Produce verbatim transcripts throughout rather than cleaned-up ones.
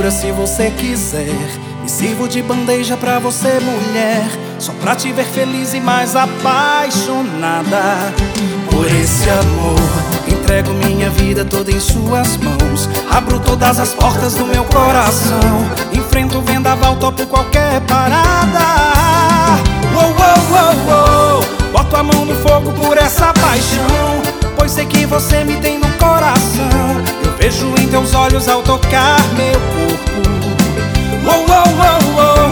loucura se você quiser. Me sirvo de bandeja pra você, mulher, só pra te ver feliz e mais apaixonada. Por esse amor, entrego minha vida toda em suas mãos. Abro todas as portas do meu coração. Enfrento o vendaval, topo qualquer parada. Uou, uou, uou, uou. Boto a mão no fogo por essa paixão, pois sei que você me tem no coração. Eu vejo em teus olhos ao tocar meu corpo. Uou, uou, uou, uou.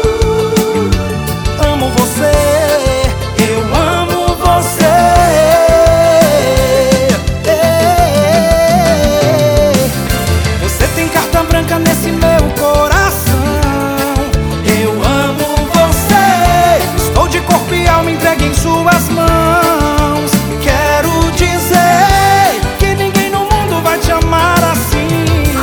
Amo você, eu amo você. Você tem carta branca nesse meu coração. Eu amo você. Estou de corpo e alma entregue em suas mãos. Quero dizer que ninguém no mundo vai te amar assim.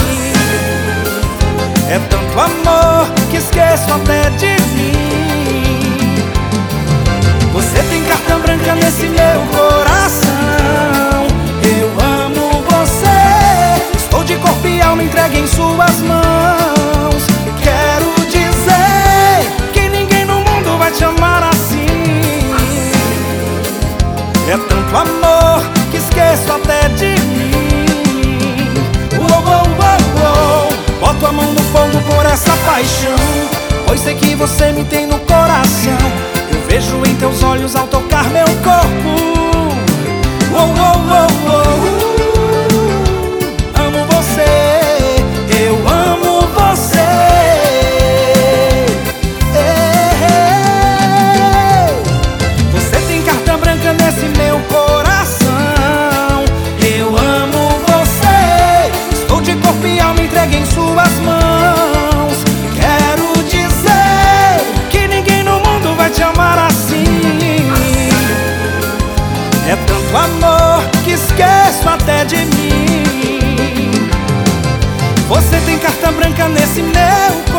É tanto amor que esqueço até de mim. Você tem carta branca nesse meu coração. Eu amo você. Estou de corpo e alma entregue em suas mãos. Quero dizer que ninguém no mundo vai te amar assim. É tanto amor que esqueço até de mim. Uou, uou, uou, uou. Boto a mão no fogo por essa paixão, pois sei que você me tem no coração. Eu vejo em teus olhos ao tocar meu corpo. Uou, uou, uou, uou. Amo você, eu amo você. Você tem carta branca nesse meu coração. Eu amo você. Estou de corpo e alma entregue em suas mãos. Quero dizer que ninguém no mundo vai te amar assim. É tanto amor que esqueço até de mim. Você tem carta branca nesse meu